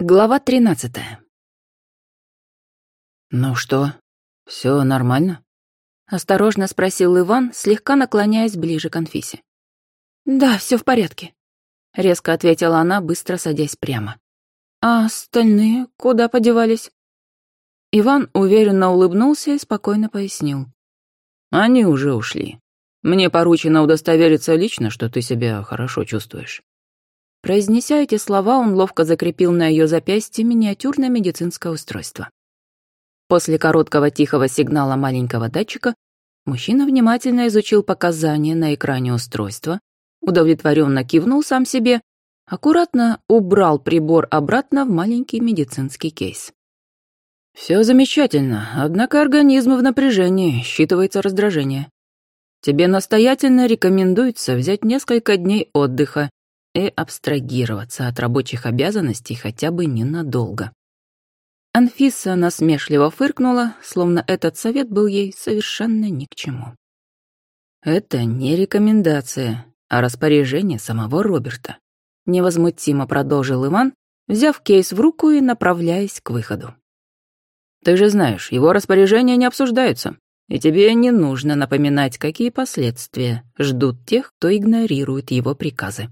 Глава 13. «Ну что, все нормально?» — осторожно спросил Иван, слегка наклоняясь ближе к Анфисе. «Да, все в порядке», — резко ответила она, быстро садясь прямо. «А остальные куда подевались?» Иван уверенно улыбнулся и спокойно пояснил. «Они уже ушли. Мне поручено удостовериться лично, что ты себя хорошо чувствуешь». Произнеся эти слова, он ловко закрепил на ее запястье миниатюрное медицинское устройство. После короткого тихого сигнала маленького датчика мужчина внимательно изучил показания на экране устройства, удовлетворенно кивнул сам себе, аккуратно убрал прибор обратно в маленький медицинский кейс. «Все замечательно, однако организм в напряжении, считывается раздражение. Тебе настоятельно рекомендуется взять несколько дней отдыха и абстрагироваться от рабочих обязанностей хотя бы ненадолго». Анфиса насмешливо фыркнула, словно этот совет был ей совершенно ни к чему. «Это не рекомендация, а распоряжение самого Роберта», — невозмутимо продолжил Иван, взяв кейс в руку и направляясь к выходу. «Ты же знаешь, его распоряжения не обсуждаются, и тебе не нужно напоминать, какие последствия ждут тех, кто игнорирует его приказы».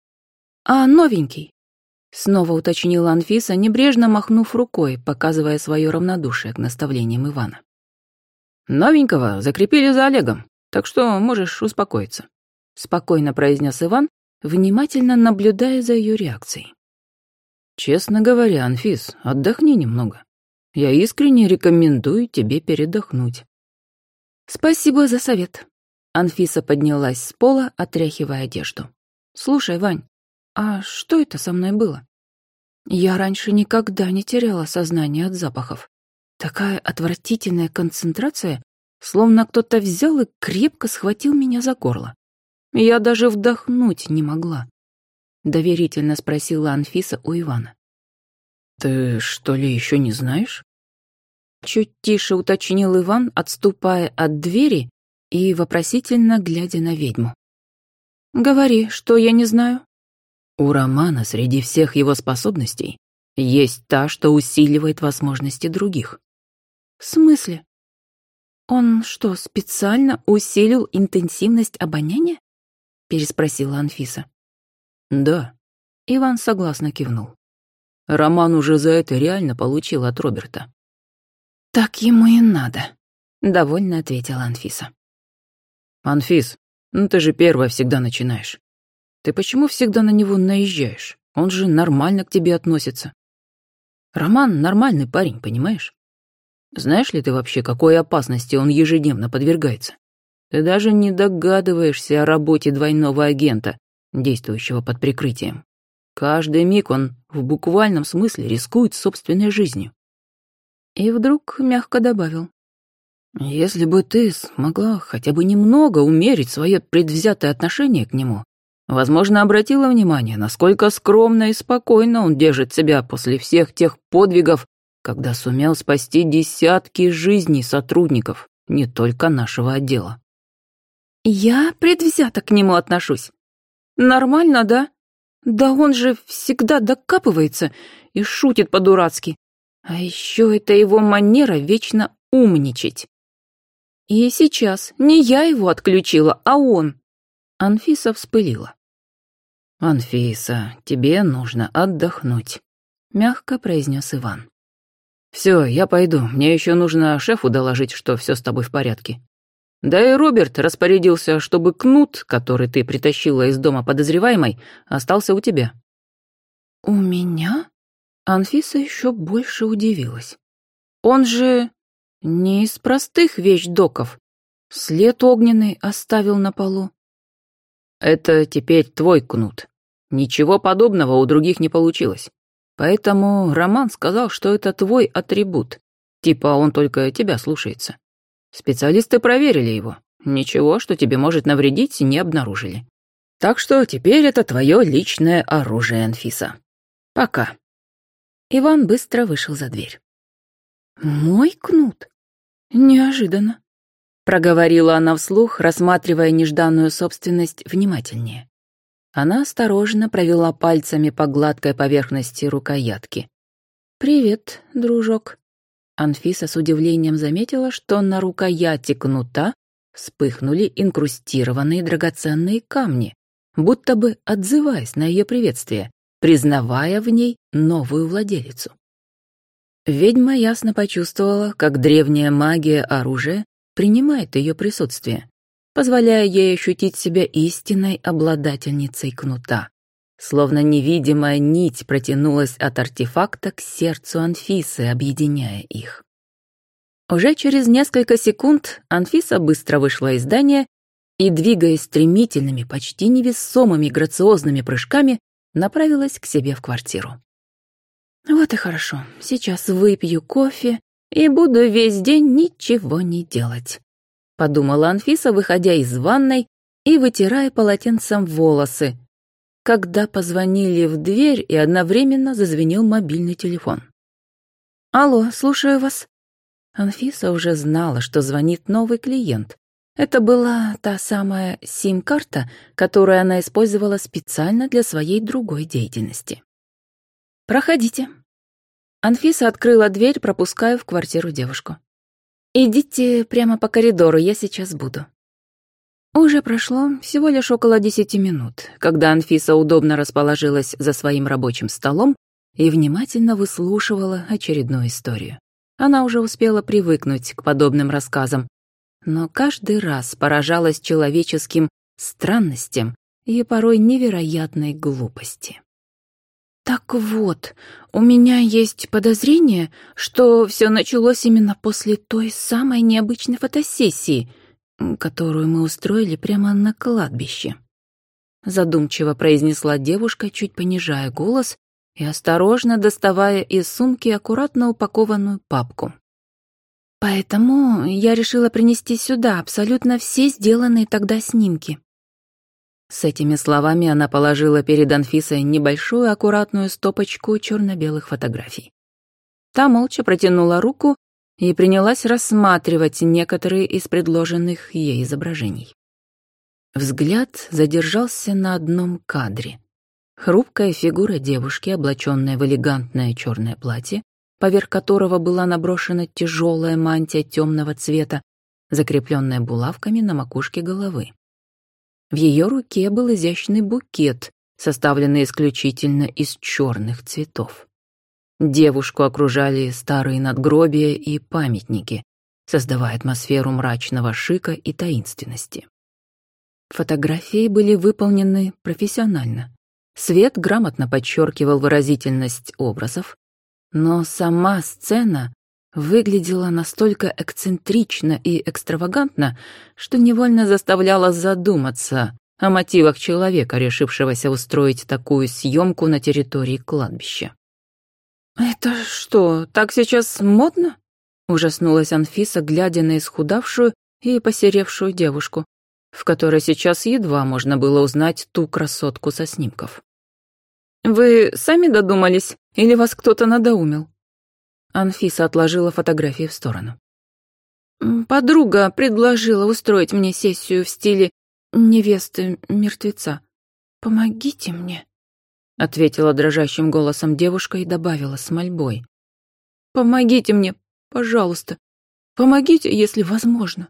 «А новенький?» — снова уточнила Анфиса, небрежно махнув рукой, показывая свое равнодушие к наставлениям Ивана. «Новенького закрепили за Олегом, так что можешь успокоиться», — спокойно произнес Иван, внимательно наблюдая за ее реакцией. «Честно говоря, Анфис, отдохни немного. Я искренне рекомендую тебе передохнуть». «Спасибо за совет». Анфиса поднялась с пола, отряхивая одежду. «Слушай, Вань, а что это со мной было? Я раньше никогда не теряла сознание от запахов. Такая отвратительная концентрация, словно кто-то взял и крепко схватил меня за горло. Я даже вдохнуть не могла», — доверительно спросила Анфиса у Ивана. «Ты что ли еще не знаешь?» Чуть тише уточнил Иван, отступая от двери и вопросительно глядя на ведьму. «Говори, что я не знаю?» У Романа среди всех его способностей есть та, что усиливает возможности других. «В смысле? Он что, специально усилил интенсивность обоняния?» — переспросила Анфиса. «Да», — Иван согласно кивнул. «Роман уже за это реально получил от Роберта». «Так ему и надо», — довольно ответила Анфиса. «Анфис, ну ты же первая всегда начинаешь. Ты почему всегда на него наезжаешь? Он же нормально к тебе относится. Роман нормальный парень, понимаешь? Знаешь ли ты вообще, какой опасности он ежедневно подвергается? Ты даже не догадываешься о работе двойного агента, действующего под прикрытием. Каждый миг он в буквальном смысле рискует собственной жизнью». И вдруг мягко добавил. «Если бы ты смогла хотя бы немного умерить свое предвзятое отношение к нему, возможно, обратила внимание, насколько скромно и спокойно он держит себя после всех тех подвигов, когда сумел спасти десятки жизней сотрудников, не только нашего отдела». «Я предвзято к нему отношусь. Нормально, да? Да он же всегда докапывается и шутит по-дурацки. А еще это его манера вечно умничать. И сейчас не я его отключила, а он». Анфиса вспылила. «Анфиса, тебе нужно отдохнуть», — мягко произнес Иван. «Все, я пойду, мне еще нужно шефу доложить, что все с тобой в порядке. Да и Роберт распорядился, чтобы кнут, который ты притащила из дома подозреваемой, остался у тебя». «У меня?» Анфиса еще больше удивилась. «Он же не из простых вещдоков. След огненный оставил на полу». «Это теперь твой кнут. Ничего подобного у других не получилось. Поэтому Роман сказал, что это твой атрибут. Типа он только тебя слушается. Специалисты проверили его. Ничего, что тебе может навредить, не обнаружили. Так что теперь это твое личное оружие, Анфиса. Пока». Иван быстро вышел за дверь. «Мой кнут? Неожиданно», — проговорила она вслух, рассматривая нежданную собственность внимательнее. Она осторожно провела пальцами по гладкой поверхности рукоятки, «Привет, дружок». Анфиса с удивлением заметила, что на рукояти кнута вспыхнули инкрустированные драгоценные камни, будто бы отзываясь на ее приветствие, признавая в ней новую владелицу. Ведьма ясно почувствовала, как древняя магия оружия принимает ее присутствие, позволяя ей ощутить себя истинной обладательницей кнута. Словно невидимая нить протянулась от артефакта к сердцу Анфисы, объединяя их. Уже через несколько секунд Анфиса быстро вышла из здания и, двигаясь стремительными, почти невесомыми грациозными прыжками, направилась к себе в квартиру. «Вот и хорошо. Сейчас выпью кофе и буду весь день ничего не делать», — подумала Анфиса, выходя из ванной и вытирая полотенцем волосы, когда позвонили в дверь и одновременно зазвенел мобильный телефон. «Алло, слушаю вас». Анфиса уже знала, что звонит новый клиент. Это была та самая сим-карта, которую она использовала специально для своей другой деятельности. «Проходите». Анфиса открыла дверь, пропуская в квартиру девушку. «Идите прямо по коридору, я сейчас буду». Уже прошло всего лишь около 10 минут, когда Анфиса удобно расположилась за своим рабочим столом и внимательно выслушивала очередную историю. Она уже успела привыкнуть к подобным рассказам, но каждый раз поражалась человеческим странностям и порой невероятной глупости. «Так вот, у меня есть подозрение, что все началось именно после той самой необычной фотосессии, которую мы устроили прямо на кладбище», задумчиво произнесла девушка, чуть понижая голос и осторожно доставая из сумки аккуратно упакованную папку. «Поэтому я решила принести сюда абсолютно все сделанные тогда снимки». С этими словами она положила перед Анфисой небольшую аккуратную стопочку черно-белых фотографий. Та молча протянула руку и принялась рассматривать некоторые из предложенных ей изображений. Взгляд задержался на одном кадре. Хрупкая фигура девушки, облаченная в элегантное черное платье, поверх которого была наброшена тяжелая мантия темного цвета, закрепленная булавками на макушке головы. В ее руке был изящный букет, составленный исключительно из черных цветов. Девушку окружали старые надгробия и памятники, создавая атмосферу мрачного шика и таинственности. Фотографии были выполнены профессионально. Свет грамотно подчеркивал выразительность образов, но сама сцена выглядела настолько эксцентрично и экстравагантно, что невольно заставляла задуматься о мотивах человека, решившегося устроить такую съемку на территории кладбища. «Это что, так сейчас модно?» — ужаснулась Анфиса, глядя на исхудавшую и посеревшую девушку, в которой сейчас едва можно было узнать ту красотку со снимков. «Вы сами додумались или вас кто-то надоумил?» Анфиса отложила фотографии в сторону. «Подруга предложила устроить мне сессию в стиле невесты мертвеца. Помогите мне», — ответила дрожащим голосом девушка и добавила с мольбой. «Помогите мне, пожалуйста. Помогите, если возможно».